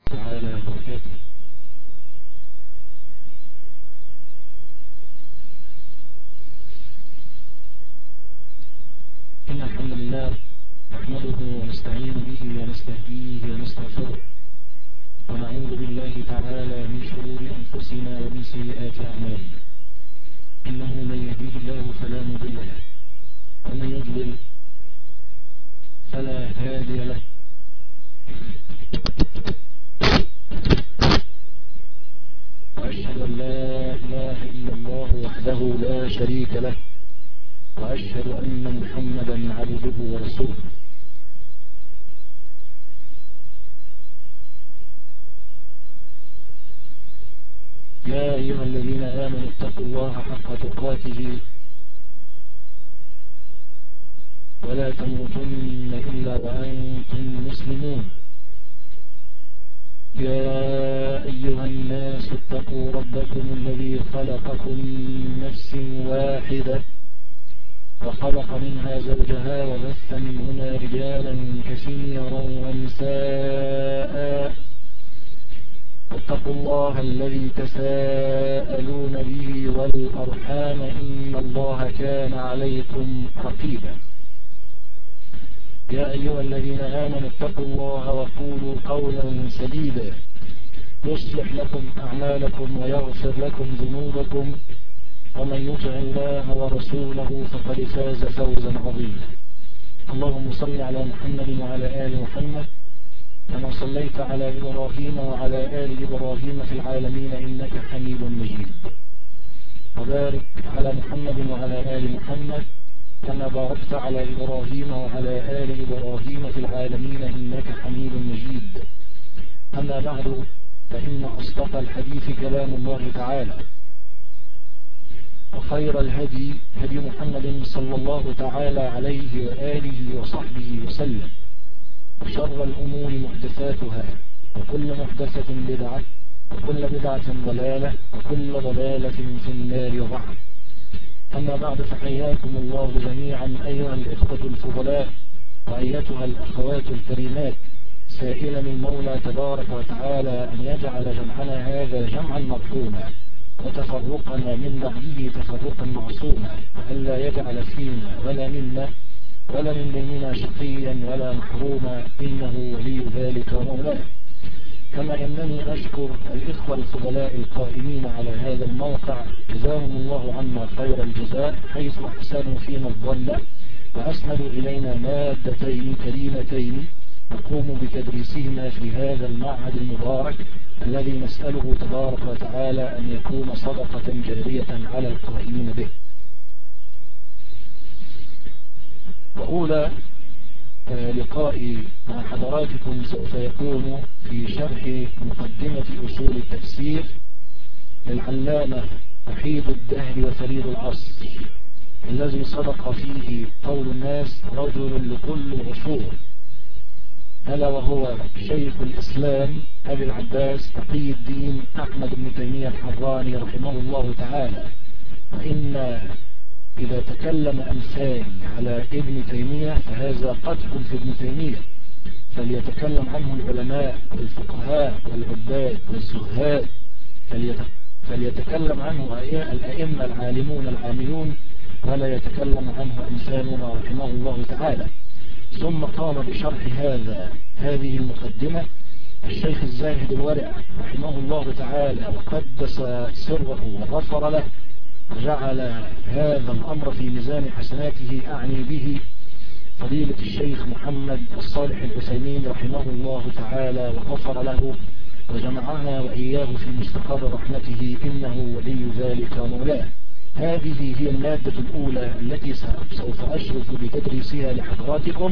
تعالى وبركاته. إن الحمد لله نحمده ونستعين به ونستهديه ونستغفره ونعوذ بالله تعالى من شرور أنفسنا ومن سيئات أعمالنا. إنه من يهديه الله فلا مضل له ومن يضلل فلا هادي له. وأشهد أن لا إله إلا الله وحده لا شريك له وأشهد أن محمدا عبده ورسوله. يا أيها الذين آمنوا اتقوا الله حق تقاته ولا تموتن إلا وأنتم مسلمون. يا أيها الناس اتقوا ربكم الذي خلقكم من نفس واحدة وخلق منها زوجها وبث منهما رجالا كثيرا ونساء واتقوا الله الذي تساءلون به والأرحام إن الله كان عليكم رقيبا. يا أيها الذين آمنوا اتقوا الله وقولوا قولا سديدا يصلح لكم أعمالكم ويغفر لكم ذنوبكم ومن يطع الله ورسوله فقد فاز فوزا عظيما. اللهم صل على محمد وعلى آل محمد كما صليت على إبراهيم وعلى آل إبراهيم في العالمين إنك حميد مجيد. وبارك على محمد وعلى آل محمد كما باركت على إبراهيم وعلى آل إبراهيم في العالمين إنك حميد مجيد. أما بعد فإن أصدق الحديث كلام الله تعالى وخير الهدي هدي محمد صلى الله تعالى عليه وآله وصحبه وسلم وشر الأمور محدثاتها وكل محدثة بدعة وكل بدعة ضلالة وكل ضلالة في النار وبعد. أما بعد فحياكم الله جميعا أيها الإخوة الفضلاء وأيتها الأخوات الكريمات، سائلا المولى تبارك وتعالى أن يجعل جمعنا هذا جمعا مرحوما وتفرقنا من بعده تفرقا معصوما، وألا يجعل فينا ولا منا ولا من بيننا شقيا ولا محروما إنه ولي ذلك ومولاه. كما أنني أشكر الإخوة الفضلاء القائمين على هذا الموقع جزاهم الله عنا خير الجزاء حيث أحسنوا فينا الظن وأسندوا إلينا مادتين كريمتين نقوم بتدريسهما في هذا المعهد المبارك الذي نسأله تبارك وتعالى أن يكون صدقة جارية على القائمين به. وأولى لقائي مع حضراتكم سوف يكون في شرح مقدمة أصول التفسير للعلامة وحيد الدهر وفريد العصر الذي صدق فيه قول الناس رجل لكل عصور، ألا وهو شيخ الإسلام أبي العباس تقي الدين أحمد بن تيمية الحراني رحمه الله تعالى. وإن إذا تكلم أمثالي على ابن تيمية فهذا قدح في ابن تيمية، فليتكلم عنه العلماء والفقهاء والعباد والزهاد، فليتكلم عنه الأئمة العالمون العاملون، ولا يتكلم عنه أمثالنا رحمه الله تعالى. ثم قام بشرح هذه المقدمة الشيخ الزاهد الورع رحمه الله تعالى وقدس سره وغفر له وجعل هذا الأمر في ميزان حسناته، أعني به فضيلة الشيخ محمد الصالح العثيمين رحمه الله تعالى وغفر له وجمعنا وإياه في مستقر رحمته إنه ولي ذلك ومولاه. هذه هي المادة الأولى التي سوف أشرف بتدريسها لحضراتكم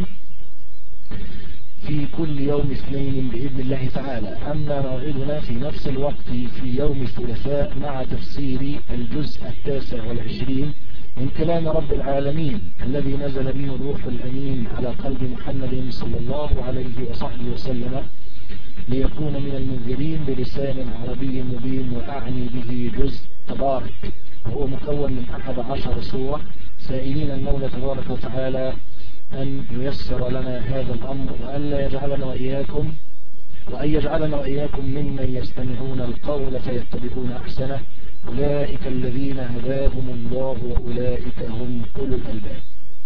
في كل يوم اثنين بإذن الله تعالى. أما موعدنا في نفس الوقت في يوم الثلاثاء مع تفسير الجزء 29 من كلام رب العالمين الذي نزل به الروح الأمين على قلب محمد صلى الله عليه وصحبه وسلم ليكون من المنذرين بلسان عربي مبين، وأعني به جزء تبارك وهو مكون من 11 سورة، سائلين المولى تبارك وتعالى أن ييسر لنا هذا الأمر وأن لا يجعلنا وإياكم وأن يجعلنا وإياكم ممن يستمعون القول فيتبعون أحسنه. أولئك الذين هداهم الله وأولئك هم أولو الألباب.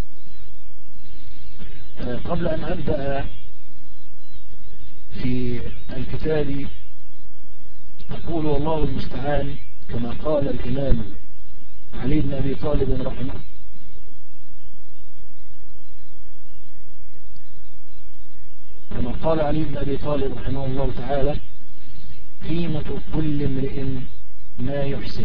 قبل أن أبدأ في الكتاب أقول والله المستعان كما قال الإمام علي بن أبي طالب رحمه كما قال علي بن أبي طالب رحمه الله تعالى: قيمة كل امرئ ما يحسن.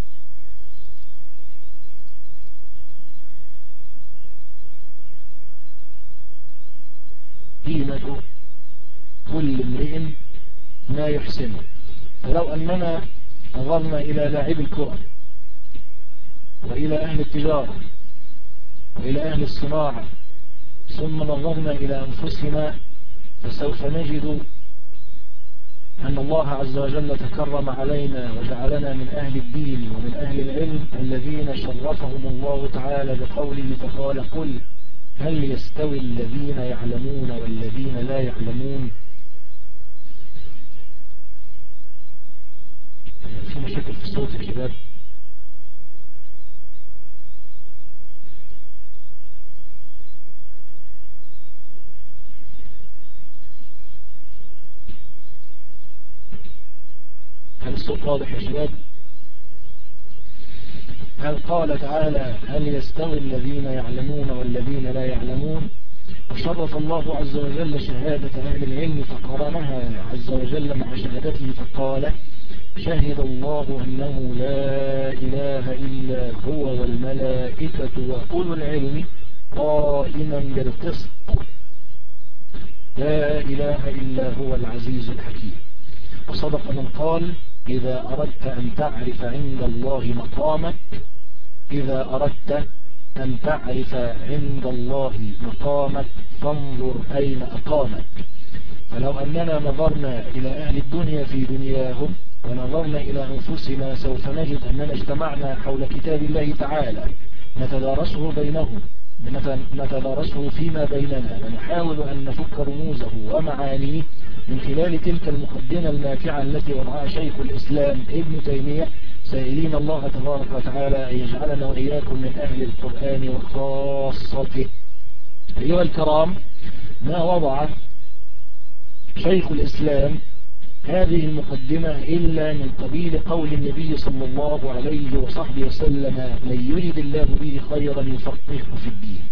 قيمة كل امرئ ما يحسن. فلو أننا نظرنا إلى لاعب الكرة وإلى أهل التجارة وإلى أهل الصناعة ثم نظرنا إلى أنفسنا فسوف نجد أن الله عز وجل تكرم علينا وجعلنا من أهل الدين ومن أهل العلم الذين شرفهم الله تعالى بقوله فقال: قل هل يستوي الذين يعلمون والذين لا يعلمون. في مشاكل في الصوت يا شباب. هل الصوت واضح يا شباب؟ هل قال تعالى: هل يستوي الذين يعلمون والذين لا يعلمون؟ وشرف الله عز وجل شهادة أهل العلم فقرنها عز وجل مع شهادته فقال: شهد الله أنه لا إله إلا هو والملائكة وأولو العلم قائما بالقسط لا إله إلا هو العزيز الحكيم. وصدق من قال: إذا أردت أن تعرف عند الله مقامك إذا أردت أن تعرف عند الله مقامك فانظر أين أقامك. فلو أننا نظرنا إلى أهل الدنيا في دنياهم ونظرنا إلى أنفسنا سوف نجد أننا اجتمعنا حول كتاب الله تعالى نتدارسه بينهم نتدارسه فيما بيننا ونحاول أن نفك رموزه ومعانيه من خلال تلك المقدمة النافعة التي وضعها شيخ الإسلام ابن تيمية، سائلين الله تبارك وتعالى أن يجعلنا وإياكم من أهل القرآن وخاصته. أيها الكرام، ما وضع شيخ الإسلام هذه المقدمة إلا من قبيل قول النبي صلى الله عليه وصحبه وسلم: من يريد الله به خيرا يفقهه في الدين.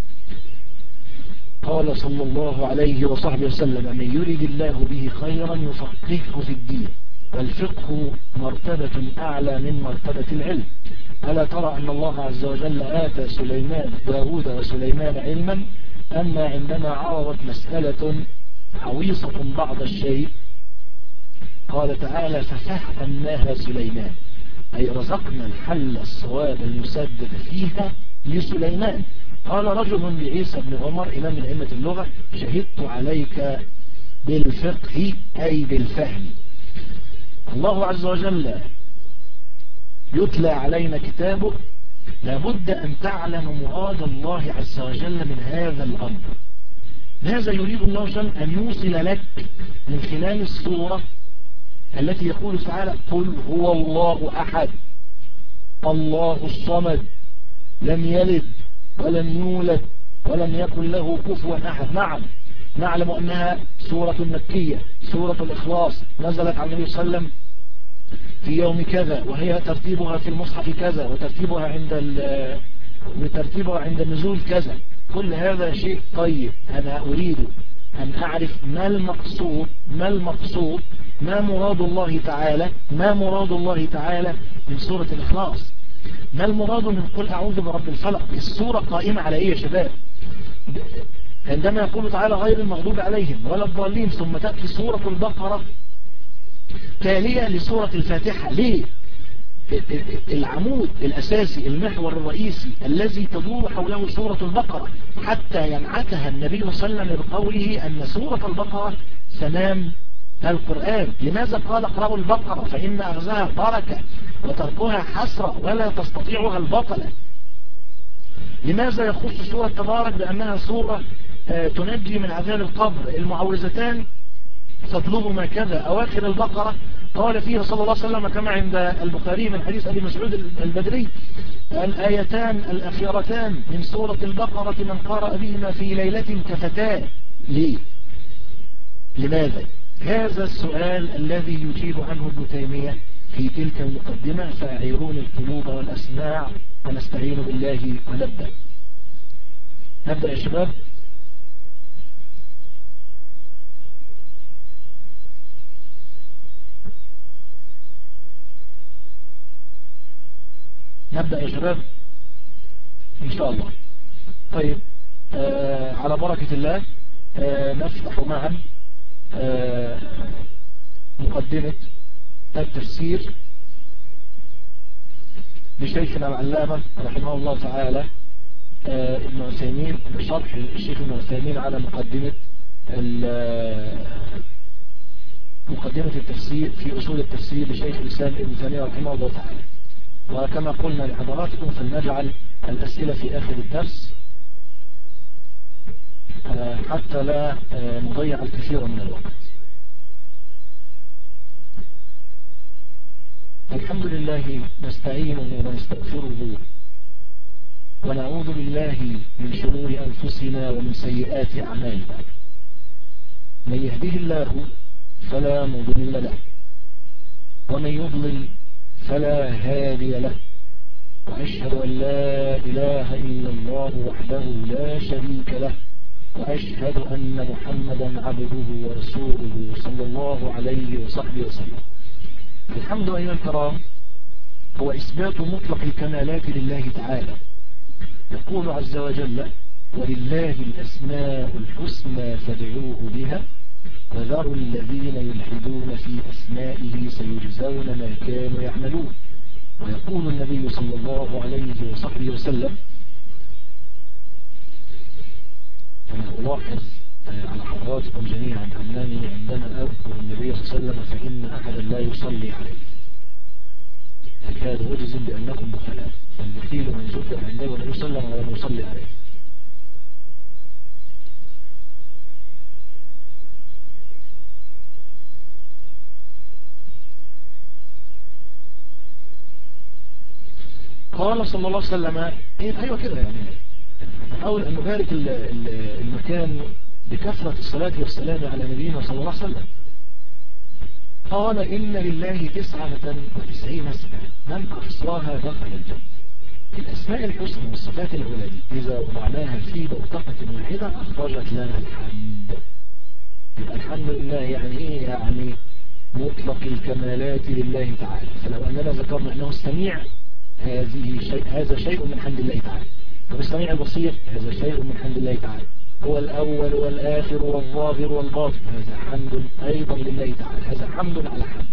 قال صلى الله عليه وصحبه وسلم: من يريد الله به خيرا يفقهه في الدين. والفقه مرتبة أعلى من مرتبة العلم. ألا ترى أن الله عز وجل آتى داود وسليمان علما، أما عندما عرضت مسألة حويصة بعض الشيء قال تعالى: ففهمناها سليمان، أي رزقنا الحل الصواب المسدد فيها لسليمان. قال رجل لعيسى بن عمر إمام من أئمة اللغة: شهدت عليك بالفقه أي بالفهم. الله عز وجل يتلى علينا كتابه، لابد أن تعلم مراد الله عز وجل من هذا الأمر. ماذا يريد الله جل أن يوصل لك من خلال السورة التي يقول تعالى: قل هو الله أحد الله الصمد لم يلد ولم يولد ولم يكن له كفوا أحد. نعم، نعلم أنها سورة مكية، سورة الإخلاص، نزلت على النبي صلى الله عليه وسلم في يوم كذا، وهي ترتيبها في المصحف كذا، وترتيبها عند النزول كذا. كل هذا شيء طيب. أنا أريد أن أعرف ما المقصود ما مراد الله تعالى من سورة الإخلاص. ما المراد من قل أعوذ برب الفلق؟ السورة قائمة على إيه يا شباب؟ عندما يقول تعالى: غير المغضوب عليهم ولا الضالين، ثم تأتي سورة البقرة تالية لسورة الفاتحة. ليه؟ العمود الأساسي، المحور الرئيسي الذي تدور حوله سورة البقرة، حتى ينعتها النبي صلى الله عليه وسلم بقوله أن سورة البقرة سنام القرآن. لماذا قال: اقرأوا البقرة فإن أخذها بركة وتركها حسرة ولا تستطيعها البطلة؟ لماذا يخص سورة تبارك بأنها سورة تنجي من عذاب القبر؟ المعوذتان فضلهما كذا. أواخر البقرة قال فيها صلى الله عليه وسلم كما عند البخاري من حديث أبي مسعود البدري: الآيتان الأخيرتان من سورة البقرة من قرأ بهما في ليلة كفتاه. ليه؟ لماذا؟ هذا السؤال الذي يجيب عنه ابن تيمية في تلك المقدمة: فأعيرون القلوب والأسماع ونستعين بالله ونبدأ. نبدأ يا شباب. نبدأ يا شباب إن شاء الله. طيب، على بركة الله نفتح معا مقدمة التفسير لشيخنا العلامة رحمه الله تعالى ابن عثيمين، شرح الشيخ ابن عثيمين على مقدمة التفسير في أصول التفسير لشيخ الإسلام ابن تيمية رحمه الله تعالى. وكما قلنا لحضراتكم فلنجعل الأسئلة في آخر الدرس حتى لا نضيع الكثير من الوقت. الحمد لله نستعينه ونستغفره ونعوذ بالله من شرور أنفسنا ومن سيئات أعمالنا. من يهده الله فلا مضل له ومن يضلل فلا هادي له، وأشهد أن لا إله إلا الله وحده لا شريك له، وأشهد أن محمدا عبده ورسوله صلى الله عليه وصحبه وسلم. الحمد أيها الكرام هو إثبات مطلق الكمالات لله تعالى. يقول عز وجل: ولله الأسماء الحسنى فادعوه بها وذروا الذين يلحدون في أسمائه سيجزون ما كانوا يعملون. ويقول النبي صلى الله عليه وصحبه وسلم: أنا ألاحظ على حضراتكم جميعا أنني عندما أذكر النبي صلى الله عليه وسلم فإن أحدا لا يصلي عليه، أكاد أجزم بأنكم بخلاف، المثيل من ذكر عنده النبي صلى الله عليه وسلم ولم يصلي عليه. قال صلى الله عليه وسلم: أيوة كده، يعني نحاول أن نبارك المكان بكثرة الصلاة والسلام على نبينا صلى الله عليه وسلم. قال: إن لله 99 اسما من أحصاها دخل الجنة. الأسماء الحسنى والصفات العلى إذا وضعناها في بوتقة واحدة أخرجت لنا الحمد. يبقى الحمد لله يعني إيه؟ يعني مطلق الكمالات لله تعالى. فلو أننا ذكرنا أنه السميع هذا شيء من حمد الله تعالى. طب السميع البصير هذا شيء من حمد الله تعالى. هو الأول والآخر والظاهر والباطن هذا حمد أيضا لله تعالى. هذا حمد على حمد،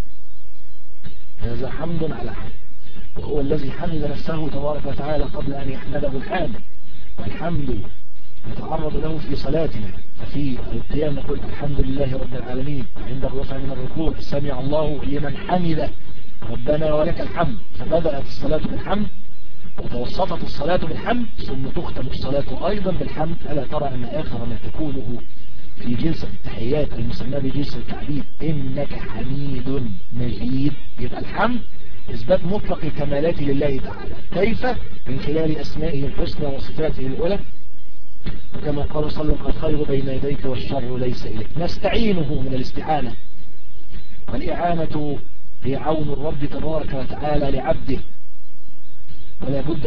هذا حمد على حمد. وهو الذي حمد نفسه تبارك وتعالى قبل أن يحمده الحامد. والحمد نتعرض له في صلاتنا، ففي القيام نقول الحمد لله رب العالمين، عند الرفع من الركوع سمع الله لمن حمده ربنا ولك الحمد. فبدأت الصلاة بالحمد وتوسطت الصلاة بالحمد ثم تختم الصلاة أيضا بالحمد. ألا ترى أن آخر ما تكونه في جلسة التحيات المسمى بجلسة التعبيد إنك حميد مجيد؟ يبقى الحمد إثبات مطلق الكمالات لله تعالى. كيف؟ من خلال أسمائه الحسنى وصفاته الأولى، كما قال صلى الله عليه وسلم: الخير بين يديك والشر ليس إليك. نستعينه من الاستعانة، والإعانة هي عون الرب تبارك وتعالى لعبده، ولا بد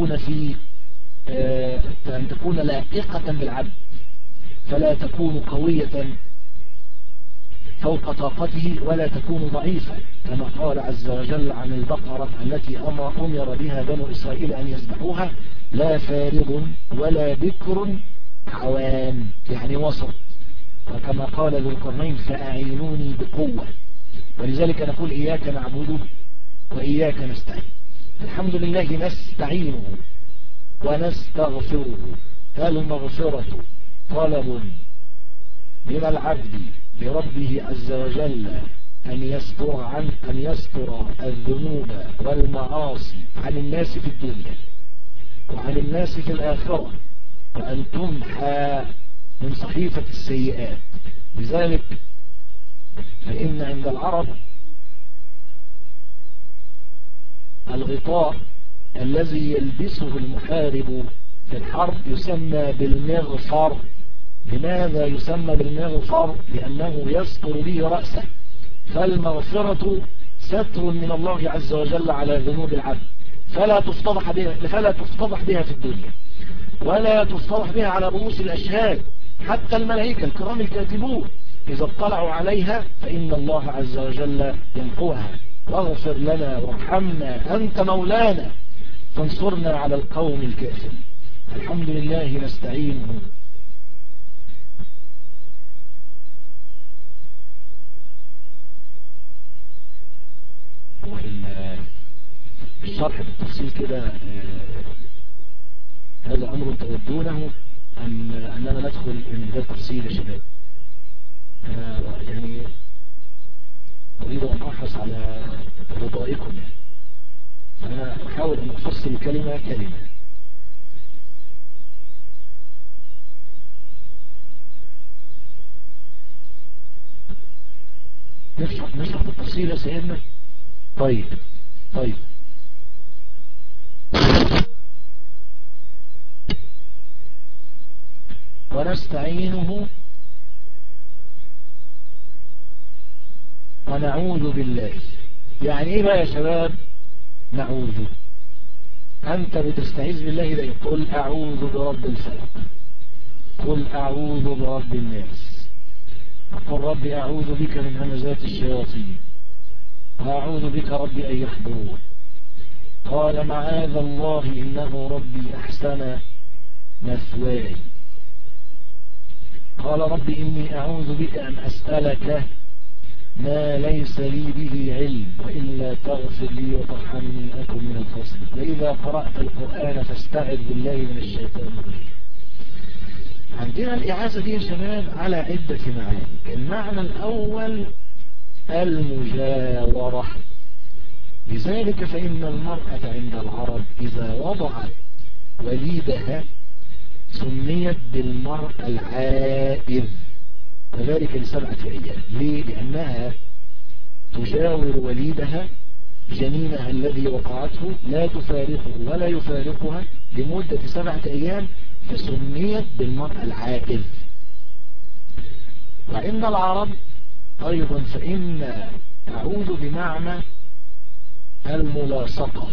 أن تكون لائقة بالعبد، فلا تكون قوية فوق طاقته ولا تكون ضعيفة، كما قال عز وجل عن البقرة التي أمر بها بنو إسرائيل أن يذبحوها: لا فارغ ولا بكر عوان، يعني وسط. وكما قال ذو القرنين: فأعينوني بقوة. ولذلك نقول: إياك نعبد وإياك نستعين. الحمد لله نستعينه ونستغفره. فالمغفرة طلب من العبد لربه عز وجل أن يستر الذنوب والمعاصي عن الناس في الدنيا وعن الناس في الآخرة، وأن تمحى من صحيفة السيئات. لذلك فإن عند العرب الغطاء الذي يلبسه المحارب في الحرب يسمى بالمغفر. لماذا يسمى بالمغفر؟ لأنه يستر به رأسه، فالمغفرة ستر من الله عز وجل على ذنوب العبد، فلا تفتضح بها في الدنيا، ولا تفتضح بها على رؤوس الأشهاد. حتى الملائكة الكرام الكاتبون إذا اطلعوا عليها فإن الله عز وجل يمحوها. واغفر لنا وارحمنا أنت مولانا فانصرنا على القوم الكافرين. الحمد لله نستعينه وإن الشرح بالتفصيل كده هذا أمر تودونه أننا ندخل من هذا التفصيل يا شباب. يعني أريد أن أحرص على رضائكم، يعني فأنا أحاول أن أفصل كلمة كلمة. نشرح بالتفصيل يا سيدنا. طيب ونستعينه ونعوذ بالله. يعني ايه بقى يا شباب نعوذ؟ انت بتستعيذ بالله ده قل اعوذ برب الفلق، قل اعوذ برب الناس، قل ربي اعوذ بك من همزات الشياطين واعوذ بك ربي ان يحضرون. قال معاذ الله انه ربي احسن مثواي. قال ربي إني أعوذ بك أن أسألك ما ليس لي به علم وإلا تغفر لي وترحمني أكن من الخاسرين. وإذا قرأت القرآن فاستعذ بالله من الشيطان الرجيم. عندنا الإعاذة دي يا شباب على عدة معاني. المعنى الأول المجاورة، لذلك فإن المرأة عند العرب إذا وضعت وليدها سميت بالمرأة العائذ، وذلك ل7 أيام. ليه؟ لأنها تجاور وليدها جنينها الذي وقعته، لا تفارقه ولا يفارقها لمدة 7 أيام، فسميت بالمرأة العائذ. وعند العرب أيضا فإن أعوذ بمعنى الملاصقة،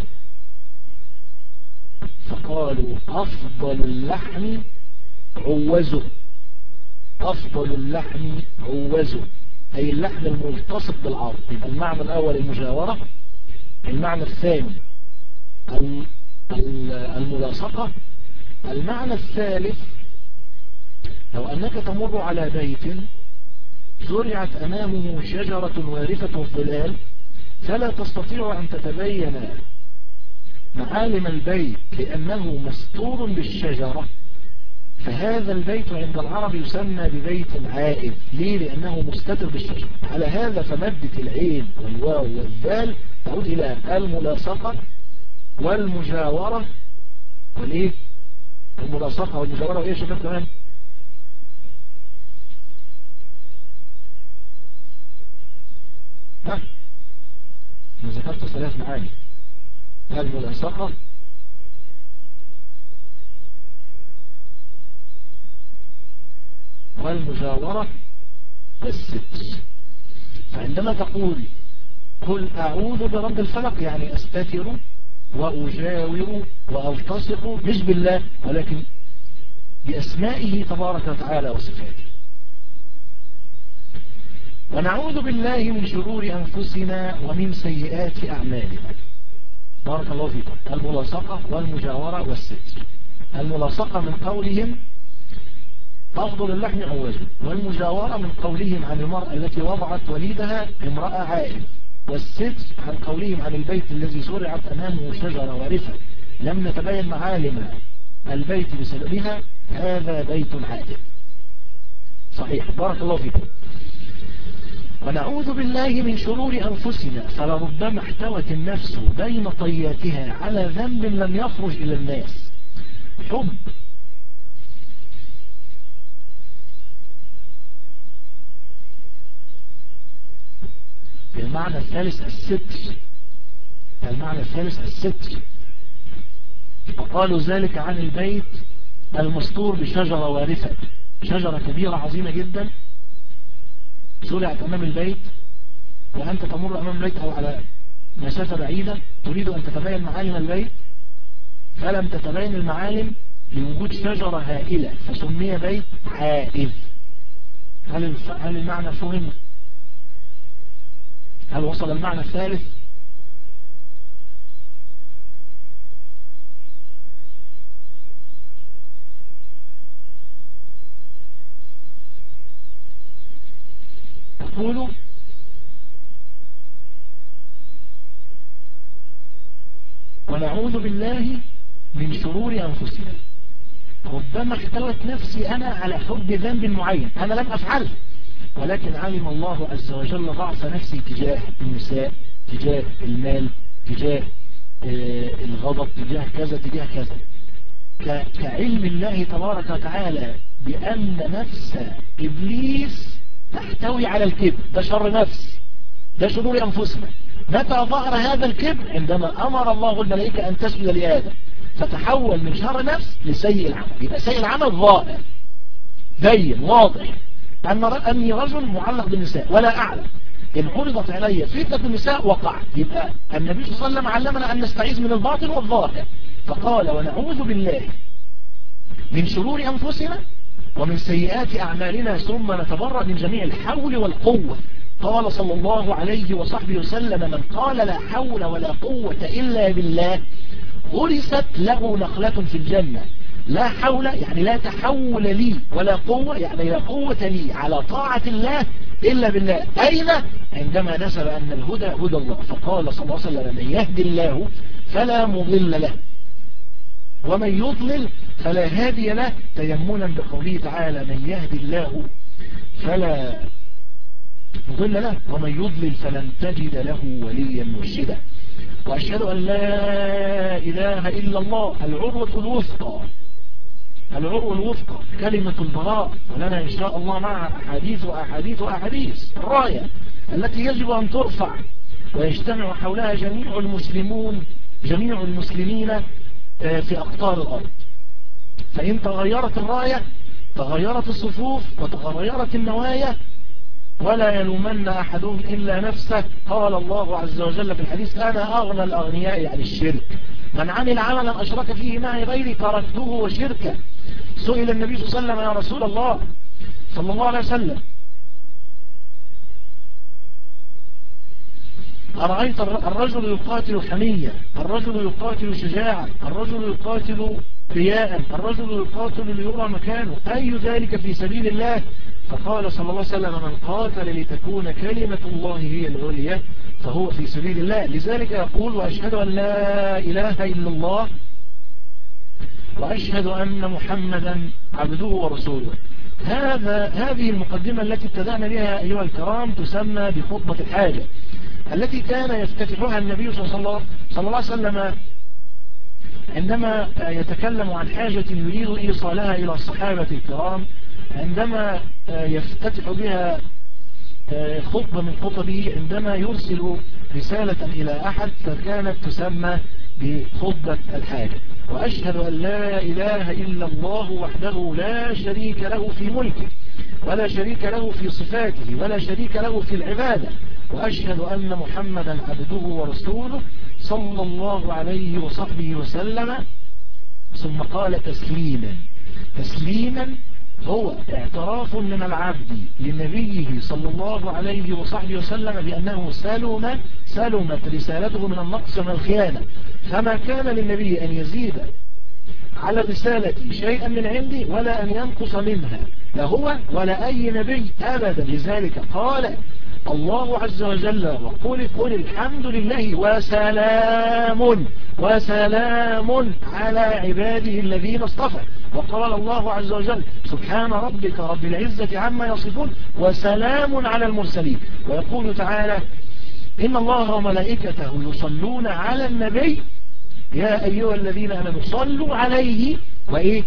فقالوا أفضل اللحم عوزه، أفضل اللحم عوزه، أي اللحم الملتصق بالعظم. يبقى المعنى الأول المجاورة، المعنى الثاني الملاصقة، المعنى الثالث لو أنك تمر على بيت زرعت أمامه شجرة وارفة الظلال فلا تستطيع أن تتبين معالم البيت لأنه مستور بالشجرة، فهذا البيت عند العرب يسمى ببيت عائذ. ليه؟ لأنه مستتر بالشجرة. على هذا فمدة العين والواو والذال تعود إلى الملاصقة والمجاورة والإيه؟ الملاصقة والمجاورة وإيه يا شباب كمان؟ ها؟ أنا ذكرت 3 معاني: الملاصقة والمجاورة والستر. فعندما تقول قل أعوذ برب الفلق يعني أستتر وأجاور وألتصق مش بالله ولكن بأسمائه تبارك وتعالى وصفاته. ونعوذ بالله من شرور أنفسنا ومن سيئات أعمالنا. بارك الله فيكم. الملاصقة والمجاورة والستر. الملاصقة من قولهم أفضل اللحم عوزه، والمجاورة من قولهم عن المرأة التي وضعت وليدها امرأة عائل، والستر عن قولهم عن البيت الذي زرعت أمامه شجرة وارفة لم نتبين معالم البيت بسببها، هذا بيت عائل. صحيح. بارك الله فيكم. ونعوذ بالله من شرور أنفسنا، فلربما احتوت النفس بين طياتها على ذنب لم يخرج إلى الناس، حب المعنى الثالث الستر. المعنى الثالث الستر. وقالوا ذلك عن البيت المستور بشجرة وارثة، شجرة كبيرة عظيمة جدا زرعت أمام البيت، وأنت تمر أمام البيت أو على مسافة بعيدة تريد أن تتبين معالم البيت، فلم تتبين المعالم لوجود شجرة هائلة فسمي بيت عائذ. هل المعنى فهم؟ هل وصل المعنى الثالث؟ يقول ونعوذ بالله من شرور أنفسنا. ربما احتوت نفسي أنا على حب ذنب معين أنا لم أفعله، ولكن علم الله عز وجل ضعف نفسي تجاه النساء، تجاه المال، تجاه الغضب، تجاه كذا تجاه كذا. كعلم الله تبارك وتعالى بأن نفس إبليس تحتوي على الكبر، ده شر نفس، ده شرور أنفسنا. متى ظهر هذا الكبر؟ عندما أمر الله الملائكة أن تسجد لآدم، فتحول من شر نفس لسيء العمل. يبقى سيء العمل ظاهر بين واضح أني رجل معلق بالنساء ولا أعلم، إن عرضت علي فتنة النساء وقعت. يبقى النبي صلى الله عليه وسلم علمنا أن نستعيذ من الباطن والظاهر، فقال ونعوذ بالله من شرور أنفسنا ومن سيئات أعمالنا ثم نتبرأ من جميع الحول والقوة. قال صلى الله عليه وصحبه وسلم من قال لا حول ولا قوة إلا بالله غرست له نخلة في الجنة. لا حول يعني لا تحول لي، ولا قوة يعني لا قوة لي على طاعة الله إلا بالله. أين؟ عندما نسب أن الهدى هدى الله، فقال صلى الله عليه وسلم من يهدي الله فلا مضل له ومن يضلل فلا هادي له، تيمنا بقوله تعالى من يهدي الله فلا مضل له ومن يضلل فلن تجد له وليا مرشدا. وأشهد أن لا إله إلا الله العروة الوثقى، العروة الوثقى كلمة البراء. ولنا إن شاء الله مع أحاديث الراية التي يجب أن ترفع ويجتمع حولها جميع المسلمين في أقطار الأرض. فإن تغيرت الراية تغيرت الصفوف وتغيرت النوايا، ولا يلومن أحدهم إلا نفسه. قال الله عز وجل في الحديث أنا أغنى الأغنياء عن الشرك، من عمل عملا أشرك فيه معي غيري تركته وشركه. سئل النبي صلى الله عليه وسلم يا رسول الله صلى الله عليه وسلم أرأيت الرجل يقاتل حمية، الرجل يقاتل شجاعة، الرجل يقاتل رياء، الرجل يقاتل ليرى مكانه، أي ذلك في سبيل الله؟ فقال صلى الله عليه وسلم من قاتل لتكون كلمة الله هي العليا فهو في سبيل الله. لذلك يقول وأشهد أن لا إله إلا الله وأشهد أن محمدا عبده ورسوله. هذه المقدمة التي ابتدأنا بها أيها الكرام تسمى بخطبة الحاجة، التي كان يفتتحها النبي صلى الله عليه وسلم عندما يتكلم عن حاجة يريد إيصالها إلى الصحابة الكرام، عندما يفتتح بها خطبة من خطبه، عندما يرسل رسالة إلى أحد فكانت تسمى بخطبة الحاجة. وأشهد أن لا إله إلا الله وحده لا شريك له في ملكه ولا شريك له في صفاته ولا شريك له في العبادة، وأشهد أن محمدا عبده ورسوله صلى الله عليه وصحبه وسلم. ثم قال تسليما هو اعتراف من العبد لنبيه صلى الله عليه وصحبه وسلم بأنه سلمت رسالته من النقص ومن الخيانة، فما كان للنبي أن يزيد على الرسالة شيئا من عندي ولا أن ينقص منها، لا هو ولا أي نبي أبدا. لذلك قال الله عز وجل وقل الحمد لله وسلام على عباده الذين اصطفى. وقال الله عز وجل سبحان ربك رب العزة عما يصفون وسلام على المرسلين. ويقول تعالى إن الله وملائكته يصلون على النبي يا أيها الذين آمنوا صلوا عليه وإيه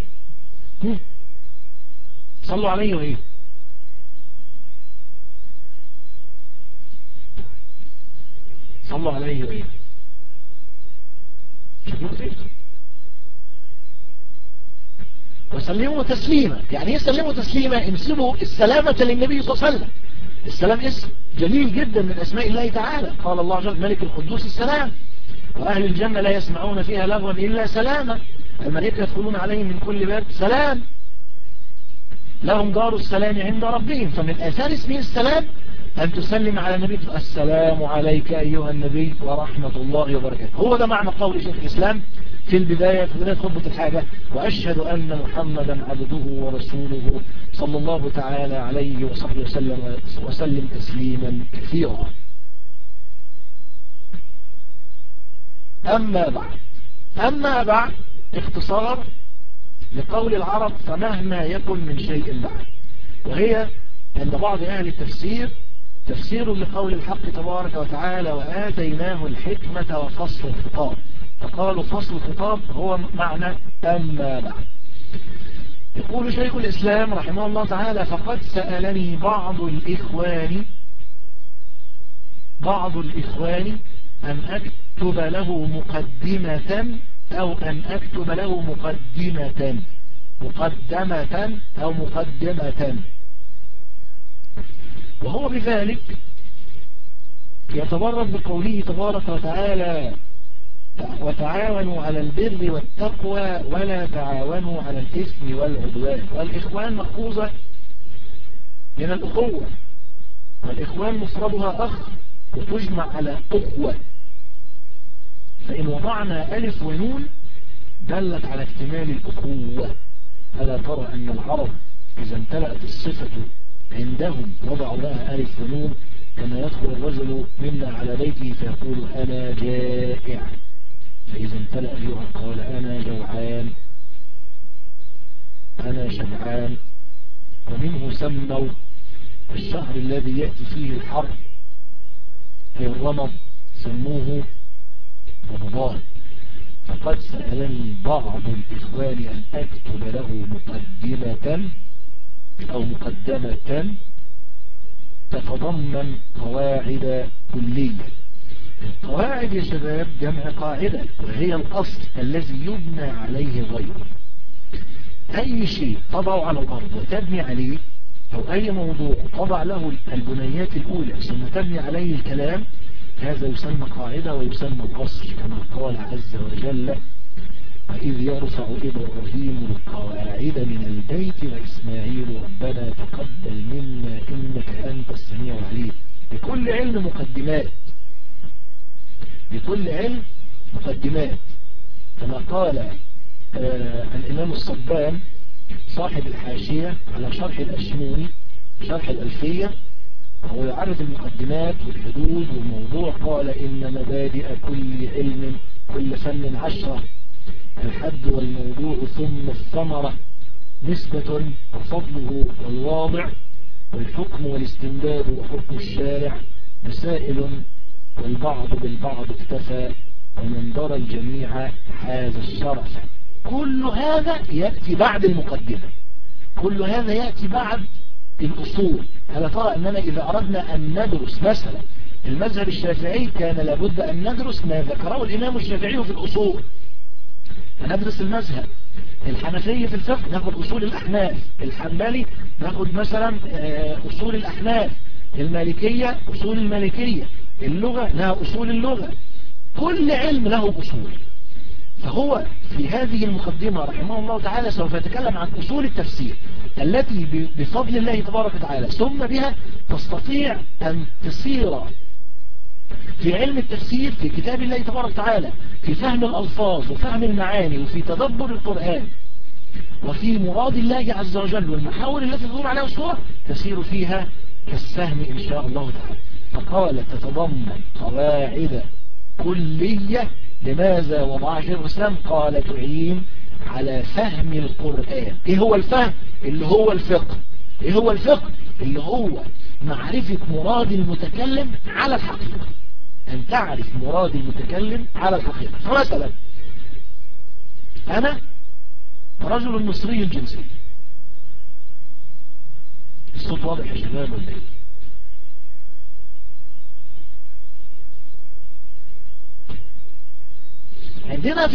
صلوا عليه وإيه صلوا عليه وإيه وسلموا تسليما. يعني ايه سلموا تسليما؟ انسبوا السلامة للنبي صلى الله عليه وسلم. السلام اسم جليل جدا من اسماء الله تعالى. قال الله عز وجل ملك القدوس السلام، وأهل الجنة لا يسمعون فيها لغوا إلا سلاما، الملائكة يدخلون عليهم من كل باب سلام، لهم دار السلام عند ربهم. فمن آثار اسمه السلام أن تسلم على النبي السلام عليك أيها النبي ورحمة الله وبركاته. هو ده معنى قول شيخ الإسلام في بداية خطبة الحاجة: وأشهد أن محمدا عبده ورسوله صلى الله تعالى عليه وصحبه وسلم تسليما كثيرا. أما بعد اختصار لقول العرب: فمهما يكن من شيء بعد. وهي عند بعض أهل التفسير تفسير لقول الحق تبارك وتعالى: وآتيناه الحكمة وفصل الخطاب. فقالوا فصل الخطاب هو معنى أما بعد. يقول شيخ الإسلام رحمه الله تعالى: فقد سألني بعض الإخوان أن أكتب له مقدمة أو أن أكتب له مقدمة أو مقدمة، وهو بذلك يتبرد بقوله تبارك وتعالى: وتعاونوا على البر والتقوى ولا تعاونوا على الإثم والعدوان. والإخوان مأخوذة من الأخوة، والإخوان مفردها أخ وتجمع على أخوة، فإن وضعنا ألف ونون دلت على اكتمال الأخوة. ألا ترى أن العرب إذا امتلأت الصفة عندهم وضعوا لها ألف ونون، كما يدخل الرجل منا على بيته فيقول أنا جائع، فإذا امتلأ أيها قال أنا جوعان، أنا شبعان. ومنه سموا الشهر الذي يأتي فيه الحر في الرمض سموه رمضان. فقد سألني بعض الإخوان أن أكتب له مقدمة أو مقدمة تتضمن قواعد كلية. القواعد يا شباب جمع قاعدة، وهي الأصل الذي يبنى عليه غيره. أي شيء تضع على الأرض وتبني عليه، أو أي موضوع تضع له البنيات الأولى ثم تبني عليه الكلام، هذا يسمى قاعدة ويسمى الأصل، كما قال عز وجل: وإذ يرفع إبراهيم القواعد من البيت وإسماعيل ربنا تقبل منا إنك أنت السميع العليم. لكل علم مقدمات، لكل علم مقدمات، كما قال الإمام الصبان صاحب الحاشية على شرح الأشموني شرح الألفية، وهو يعرف المقدمات والحدود والموضوع، قال: إن مبادئ كل علم كل فن 10، الحد والموضوع ثم الثمرة، نسبة وفضله والواضع، والحكم والاستمداد وحكم الشارع، مسائل والبعض بالبعض اكتفى، ومن درى الجميع هذا الشرف. كل هذا يأتي بعد المقدمة، كل هذا يأتي بعد الأصول. ألا ترى أننا إذا أردنا أن ندرس مثلا المذهب الشافعي كان لابد أن ندرس ما ذكره الإمام الشافعي في الأصول، فندرس المذهب. الحنفية في الفقه ناخد أصول الأحناف، الحنبلي ناخد مثلا أصول الأحناف، المالكية أصول المالكية، اللغة لها أصول اللغة، كل علم له أصول. فهو في هذه المقدمة رحمه الله تعالى سوف يتكلم عن أصول التفسير التي بفضل الله تبارك وتعالى ثم بها تستطيع أن تصير في علم التفسير في كتاب الله تبارك وتعالى، في فهم الألفاظ وفهم المعاني وفي تدبر القرآن وفي مراد الله عز وجل والمحاور التي تدور عليها الصورة، تسير فيها كالسهم إن شاء الله تعالى. فقال تتضمن قواعد كلية. لماذا وضع شيخ الإسلام؟ قال تعين على فهم القرآن. ايه هو الفهم؟ اللي هو الفقه. ايه هو الفقه؟ اللي هو معرفة مراد المتكلم على الحقيقة، أن تعرف مراد المتكلم على الحقيقة. فمثلا أنا رجل مصري الجنسية، الصوت واضح يا شباب ولا ايه؟ عندنا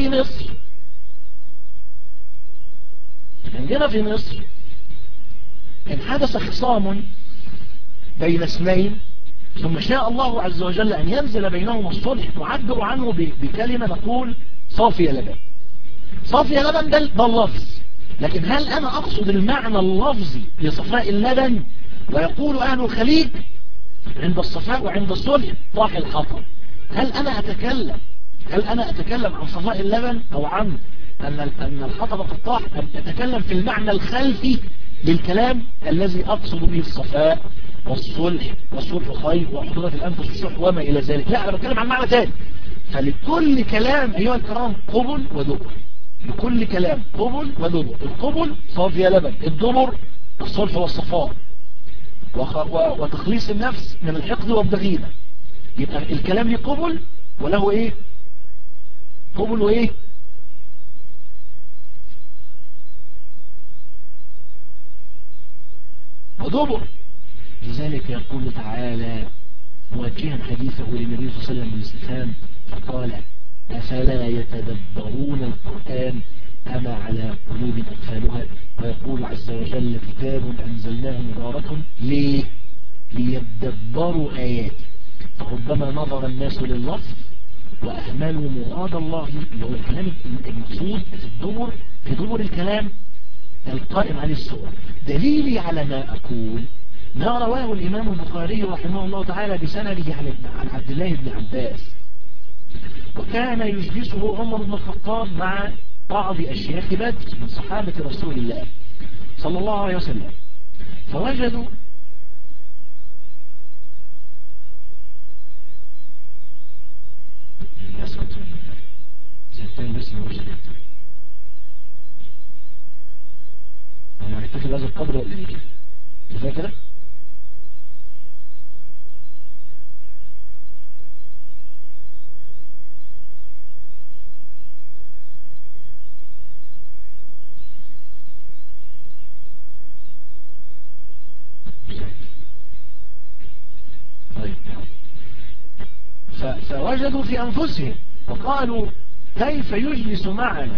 في مصر إن حدث خصام بين اثنين ثم شاء الله عز وجل أن ينزل بينهم الصلح نعبر عنه بكلمة نقول صافي لبن. صافي لبن ده اللفظ، لكن هل أنا أقصد المعنى اللفظي لصفاء اللبن؟ ويقول أهل الخليج عند الصفاء وعند الصلح طاح الحطب. هل أنا أتكلم عن صفاء اللبن أو عن أن الحطب قد طاح، أم أتكلم في المعنى الخلفي للكلام الذي أقصد به الصفاء والصلح خير وحضرة الأنفس والصح وما إلى ذلك؟ لا، أنا بتكلم عن معنى تاني. فلكل كلام أيها الكرام قبل ودبر، لكل كلام قبل ودبر. القبل صافي لبن، الدبر الصلح والصفاء وتخليص النفس من الحقد والضغينة. يبقى الكلام ليه قبل وله ايه؟ قبل وايه؟ ودبر. لذلك يقول تعالى موجها حديثه للنبي صلى الله عليه وسلم بالاستفهام فقال أفلا يتدبرون القرآن أما على قلوب أقفالها. ويقول عز وجل كتاب أنزلناه مبارك ليدبروا آياته. فربما نظر الناس لللفظ وأهملوا مراد الله اللي هو الكلام المقصود في دبر الكلام القائم عليه السور. دليلي على ما أقول ما رواه الإمام البخاري رحمه الله تعالى بسنده عن عبد الله بن عباس، وكان يجلسه عمر بن الخطاب مع بعض أشياخ بدر من صحابة رسول الله صلى الله عليه وسلم، فوجدوا أسكت سنتين بس نوجد أنا هنتفل هذا القدر ولا إيه كفاية كده؟ طيب فوجدوا في أنفسهم وقالوا كيف يجلس معنا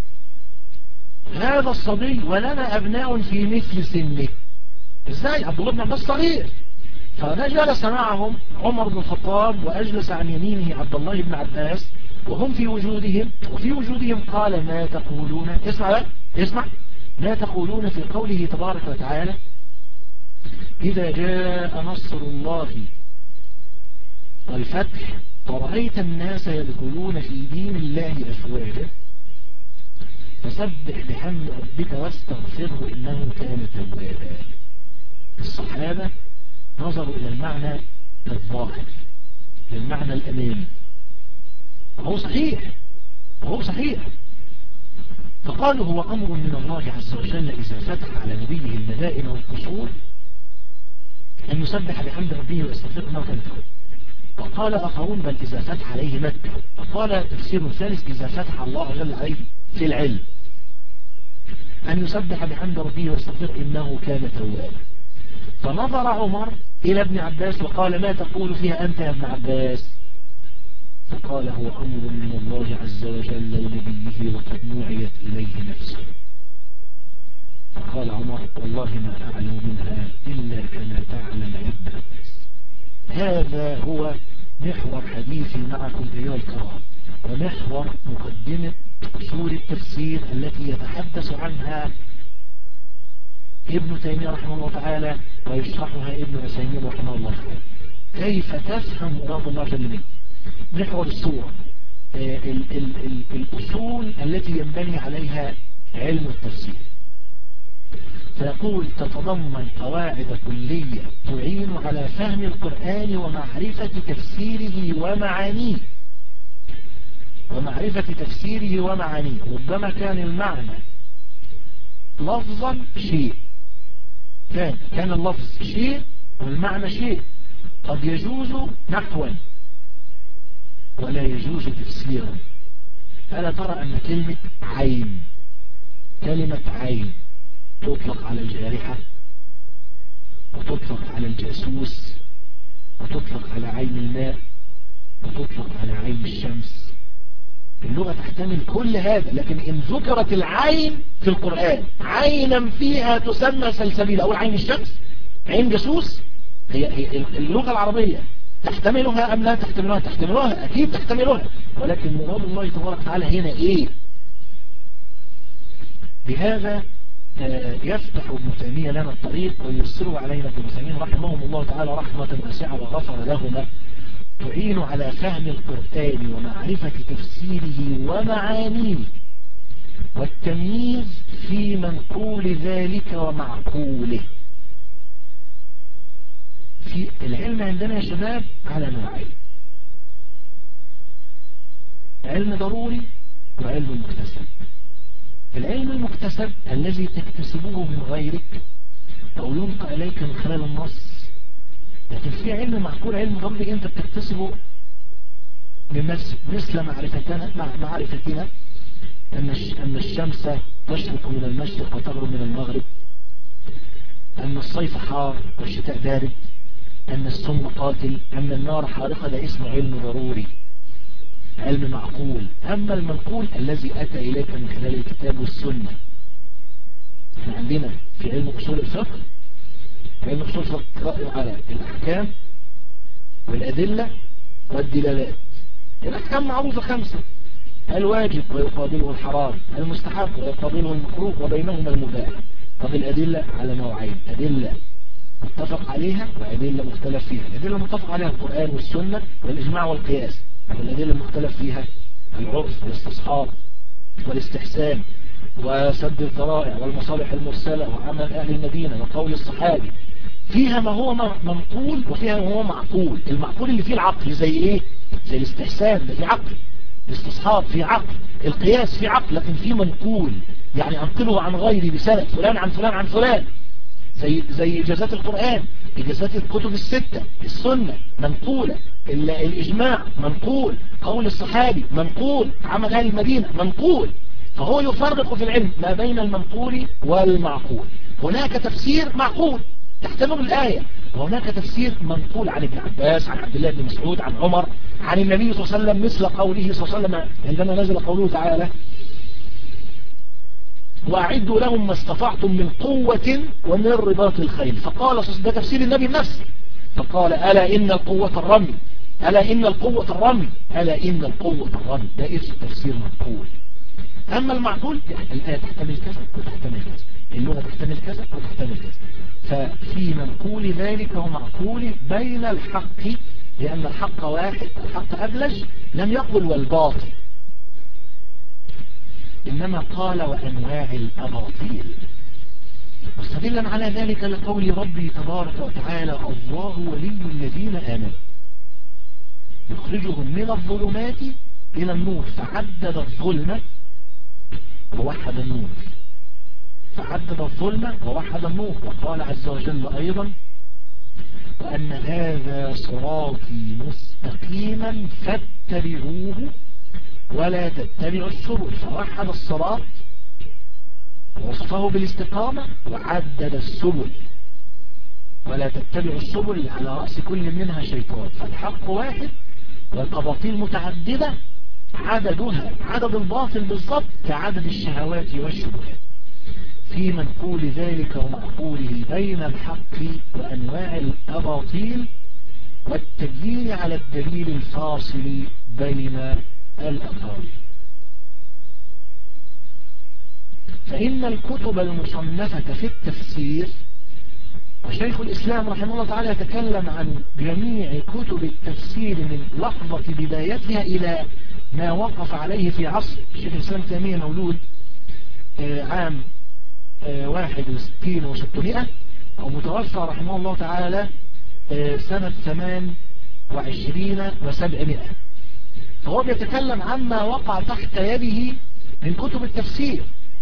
هذا الصبي ولنا أبناء في مثل سنه؟ ازاي عبد الله بن عباس صغير؟ فجلس معهم عمر بن الخطاب وأجلس عن يمينه عبد الله بن عباس وهم في وجودهم قال ما تقولون؟ اسمع ما تقولون في قوله تبارك وتعالى إذا جاء نصر الله والفتح ورأيت الناس يدخلون في دين الله أفواجا فسبح بحمد ربك واستغفره إنه كان توابا. الصحابة نظروا إلى المعنى الظاهر، للمعنى الأمامي، وهو صحيح. فقالوا هو أمر من الله عز وجل إذا فتح على نبيه المدائن والقصور أن يسبح بحمد ربه ويستغفره إنه كان توابا. وقال آخرون بل إذا فتح عليه مكة. وقال تفسير ثالث إذا فتح الله جل عليه في العلم أن يسبح بحمد ربه ويستغفر إنه كان توابا. فنظر عمر إلى ابن عباس وقال ما تقول فيها أنت يا ابن عباس؟ فقال هو أمر من الله عز وجل لنبيه وقد نوعيت إليه نفسه. فقال عمر والله ما أعلم منها إلا كما تعلم يا ابن عباس. هذا هو محور حديثي معكم أيها الكرام، ومحور مقدمة أصول التفسير التي يتحدث عنها ابن تيمية رحمه الله تعالى ويشرحها ابن عثيمين رحمه الله تعالى. كيف تفهم مراد الله جل وعلا؟ محور السورة الأصول التي ينبني عليها علم التفسير. فيقول تتضمن قواعد كلية تعين على فهم القرآن ومعرفة تفسيره ومعانيه. ربما كان المعنى لفظا شيء، كان اللفظ شيء والمعنى شيء، قد يجوز نحوا ولا يجوز تفسيرا. ألا ترى أن كلمة عين تطلق على الجارحة وتطلق على الجاسوس وتطلق على عين الماء وتطلق على عين الشمس. اللغة تحتمل كل هذا، لكن إن ذكرت العين في القرآن عينا فيها تسمى سلسبيل أو عين الشمس، عين جاسوس، هي اللغة العربية تحتملها أم لا تحتملها؟ تحتملها، أكيد تحتملها، ولكن مراد الله تبارك وتعالى هنا إيه؟ بهذا يفتح ابن تيمية لنا الطريق ويسر علينا ابن تيمية رحمهم الله تعالى رحمة واسعة وغفر لهما، تعين على فهم القرآن ومعرفة تفسيره ومعانيه والتمييز في منقول ذلك ومعقوله. في العلم عندنا يا شباب على نوعين: علم ضروري وعلم مكتسب. العلم المكتسب الذي تكتسبه من غيرك أو يلقى إليك من خلال النص، لكن في علم معقول، علم ضروري أنت بتكتسبه من نفسك، مثل معرفتنا أن الشمس تشرق من المشرق وتغرب من المغرب، أن الصيف حار والشتاء بارد، أن السم قاتل، أن النار حارقة، ده اسمه علم ضروري، علم معقول. أما المنقول الذي أتى إليك من خلال الكتاب والسنة، احنا عندنا في علم أصول الفقه، علم أصول الفقه على الأحكام والأدلة والدلالات. الأحكام معروفة 5: الواجب ويقابله الحرام، المستحب ويقابله المكروه، وبينهما المباح. طب الأدلة على نوعين: أدلة متفق عليها وأدلة مختلف فيها. الأدلة المتفق عليها القرآن والسنة والإجماع والقياس، والأدلة المختلف فيها العرف والاستصحاب والاستحسان وسد الذرائع والمصالح المرسلة وعمل أهل المدينة وقول الصحابي. فيها ما هو منقول وفيها ما هو معقول. المعقول اللي فيه العقل زي إيه؟ زي الاستحسان ده فيه عقل، الاستصحاب فيه عقل، القياس فيه عقل، لكن فيه منقول، يعني أنقله عن غيري بسند فلان عن فلان عن فلان. زي إجازات القرآن، إجازات الكتب الستة، السنة منقولة، الإجماع منقول، قول الصحابي منقول، عمل أهل المدينة منقول. فهو يفرق في العلم ما بين المنقول والمعقول. هناك تفسير معقول تحتمل الآية، وهناك تفسير منقول عن ابن عباس، عن عبد الله بن مسعود، عن عمر، عن النبي صلى الله عليه وسلم، مثل قوله صلى الله عليه وسلم عندما نزل قوله تعالى: وأعدوا لهم ما استطعتم من قوة ومن رباط الخيل. فقال ده تفسير النبي نفسه، فقال: ألا إن القوة الرمي، ألا إن القوة الرمي، ألا إن القوة الرمي. ده اسم تفسير منقول. أما المعقول الآية تحتمل كذا وتحتمل كذا، اللغة تحتمل كذا وتحتمل كذا. ففي منقول ذلك ومعقول بين الحق، لأن الحق واحد، الحق أبلج، لم يقل والباطل، إنما قال وأنواع الأباطيل. مستدلا على ذلك لقول ربي تبارك وتعالى: الله ولي الذين آمنوا يخرجهم من الظلمات إلى النور. فعدد الظلم ووحد النور، فعدد الظلم ووحد النور. وقال عز وجل أيضا: وأن هذا صراطي مستقيما فاتبعوه ولا تتبعوا السبل. فوحد الصراط ووصفه بالاستقامة، وعدد السبل، ولا تتبعوا السبل على رأس كل منها شيطان. فالحق واحد والأباطيل متعددة، عددها عدد الباطل بالضبط كعدد الشهوات والشبهات. في منقول ذلك ومعقوله بين الحق وأنواع الأباطيل والتدليل على الدليل الفاصل بين الأقاويل. فإن الكتب المصنفة في التفسير، وشيخ الإسلام رحمه الله تعالى يتكلم عن جميع كتب التفسير من لحظة بدايتها إلى ما وقف عليه في عصر شيخ الإسلام تيمية، مولود عام 61 و600، ومتوفى رحمه الله تعالى سنة 28 و700. فهو بيتكلم عما وقع تحت يده من كتب التفسير.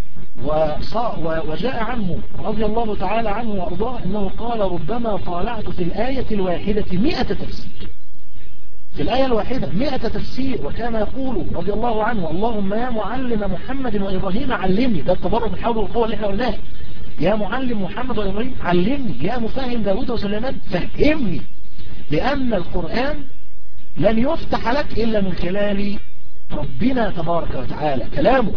وجاء عنه رضي الله تعالى عنه وأرضاه أنه قال: ربما طالعت في الآية الواحدة 100 تفسير، في الآية الواحدة 100 تفسير. وكان يقول رضي الله عنه: اللهم يا معلم محمد وإبراهيم علمني. ده التبرع من حول والقوة اللي احنا قلناها. يا معلم محمد وإبراهيم علمني، يا مفهم داود وسليمان فهمني. لأن القرآن لن يفتح لك إلا من خلال ربنا تبارك وتعالى كلامه،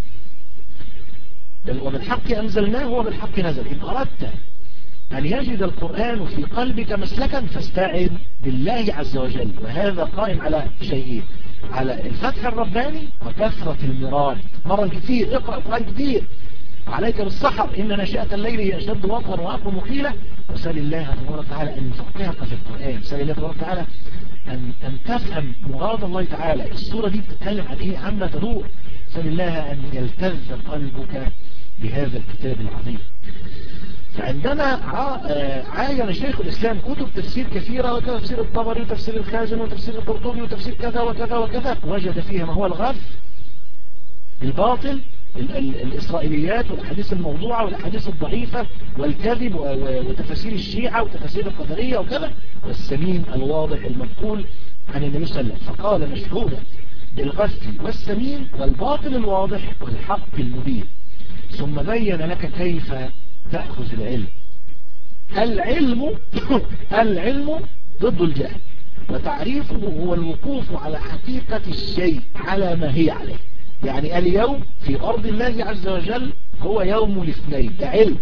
وبالحق أنزلناه وبالحق نزل. إن أردت أن يجد القرآن في قلبك مسلكا فاستعن بالله عز وجل، وهذا قائم على شيئين: على الفتح الرباني وكثرة المراد، مرة كثير، اقرأ القرآن كثير، عليك بالسحر إن ناشئة الليل هي أشد وطئا وأقوى مقيلة، وسأل الله تبارك وتعالى أن يفقهك في القرآن، سأل الله تبارك وتعالى أن تفهم مراد الله تعالى. السورة دي بتتكلم عن إيه؟ عما تدور. سأل الله أن يلتذ قلبك بهذا الكتاب العظيم. فعندما عاين شيخ الإسلام كتب تفسير كثيرة، وتفسير الطبري وتفسير الخازن وتفسير القرطبي وتفسير كذا وكذا وكذا، وجد فيها ما هو الغرب، الباطل، الإسرائيليات والأحاديث الموضوعة والأحاديث الضعيفة والكذب وتفاسير الشيعة وتفاسير القدرية وكذا، والسمين الواضح المنقول عن النبي صلى الله عليه وسلم. فقال مشهودا بالغث والسمين والباطل الواضح والحق المبين، ثم بين لك كيف تأخذ العلم. العلم ضد الجهل، وتعريفه هو الوقوف على حقيقة الشيء على ما هي عليه. يعني اليوم في أرض الله عز وجل هو يوم الاثنين، ده علم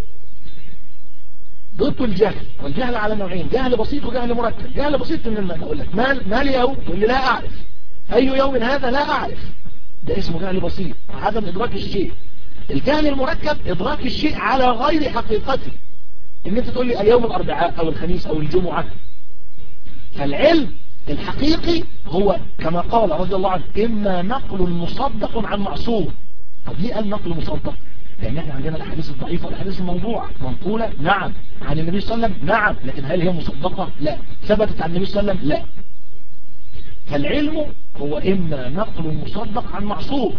ضد الجهل. والجهل على نوعين: جهل بسيط وجهل مركب. جهل بسيط ان انا اقول لك ما اليوم، تقول لي لا اعرف اي يوم هذا، لا اعرف، ده اسمه جهل بسيط، عدم ادراك الشيء. الجهل المركب ادراك الشيء على غير حقيقته، ان انت تقول لي اليوم الاربعاء او الخميس او الجمعة. فالعلم الحقيقي هو كما قال رضي الله عنه: إما نقل مصدق عن معصوم. طب ليه قال نقل مصدق؟ لأن احنا عندنا الأحاديث الضعيفة والأحاديث الموضوعة منقولة، نعم، عن النبي صلى الله عليه وسلم، نعم، لكن هل هي مصدقة؟ لا. ثبتت عن النبي صلى الله عليه وسلم؟ لا. فالعلم هو إما نقل مصدق عن معصوم،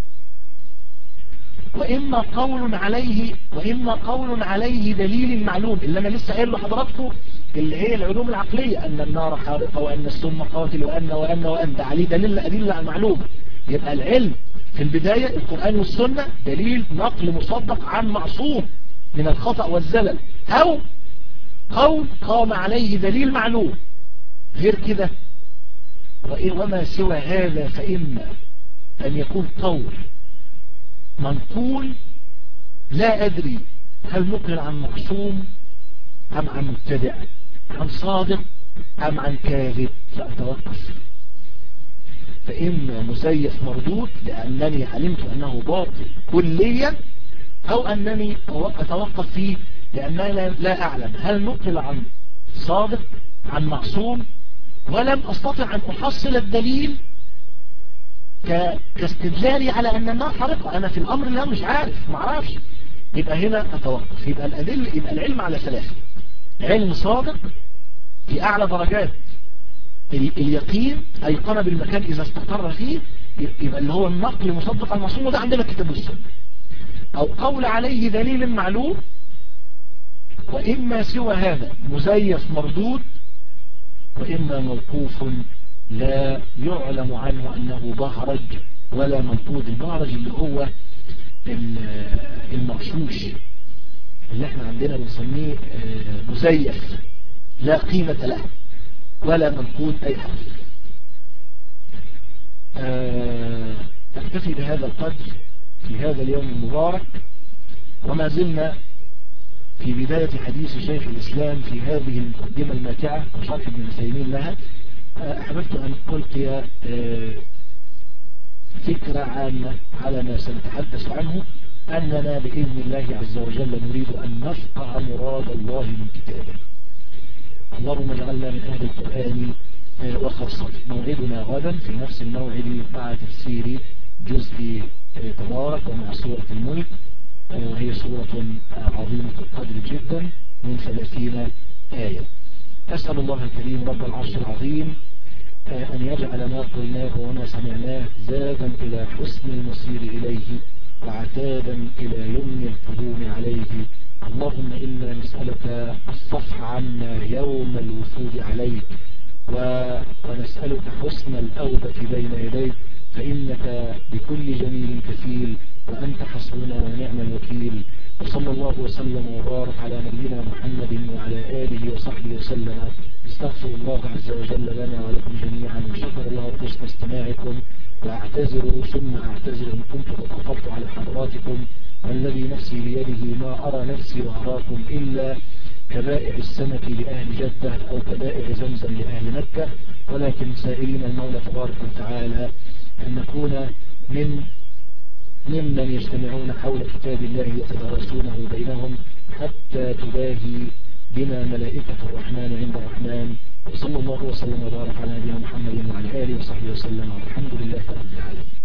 وإما قول عليه دليل معلوم، اللي أنا لسه قايل لحضراتكم اللي هي العلوم العقلية، أن النار حارقة وأن السم قاتل وأن ده عليه دليل أدلة المعلومة. يبقى العلم في البداية القرآن والسنة دليل نقل مصدق عن معصوم من الخطأ والزلل، أو قول قام عليه دليل معلوم. غير كده وما سوى هذا فإما أن يكون قول منقول لا أدري هل نقل عن معصوم أم عن مبتدع، عن صادق أم عن كاذب، فأتوقف. فإما مزيف مردود لأنني علمت أنه باطل كليا، أو أنني أتوقف فيه لأنني لا أعلم هل نقل عن صادق عن معصوم، ولم أستطع أن أحصل الدليل كاستدلالي على أن النار حارقة. أنا في الأمر اللي مش عارف، معرفش، يبقى هنا أتوقف. يبقى العلم على ثلاثة: علم صادق في أعلى درجات اليقين، أيقن بالمكان إذا استقر فيه، يبقى اللي هو النقل مصدق المعصوم، وده عندنا كتاب السنة، أو قول عليه دليل معلوم، وإما سوى هذا مزيف مردود، وإما موقوف لا يعلم عنه أنه بهرج ولا منقود. البهرج اللي هو المغشوش اللي احنا عندنا بنسميه مزيف لا قيمة له ولا منقود أي حرف. أكتفي بهذا القدر في هذا اليوم المبارك، وما زلنا في بداية حديث شيخ الإسلام في هذه المقدمة الماتعة وشرح ابن عثيمين لها. أحببت أن ألقي فكرة عامة على ما سنتحدث عنه، أننا بإذن الله عز وجل نريد أن نفقه مراد الله من كتابه. اللهم اجعلنا من أهل القرآن وخاصة. موعدنا غدا في نفس الموعد مع تفسير جزء تبارك ومع سورة الملك، وهي سورة عظيمة القدر جدا من 30 آية. أسأل الله الكريم رب العرش العظيم أن يجعل ما قلناه وما سمعناه زادا إلى حسن المصير إليه، وعتادا إلى يمن القدوم عليه. اللهم إنا نسألك الصفح عنا يوم الوفود عليك، ونسألك حسن الأوبة بين يديك، فإنك بكل جميل كفيل، وأنت حسبنا ونعم الوكيل. وصلى الله وسلم وبارك على نبينا محمد وعلى آله وصحبه وسلم. استغفر الله عز وجل لنا ولكم جميعا، وشكر الله حسن استماعكم. وأعتذر ثم أعتذر إن كنت تطفلت على حضراتكم، والذي نفسي بيده ما أرى نفسي وأراكم إلا كبائع السمك لأهل جدة أو كبائع زمزم لأهل مكة، ولكن سائلين المولى تبارك وتعالى أن نكون ممن يجتمعون حول كتاب الله يتدارسونه بينهم حتى تباهي بنا ملائكة الرحمن عند الرحمن. وصلى الله وسلم وبارك على نبينا محمد وعلى آله وصحبه وسلم، والحمد لله رب العالمين.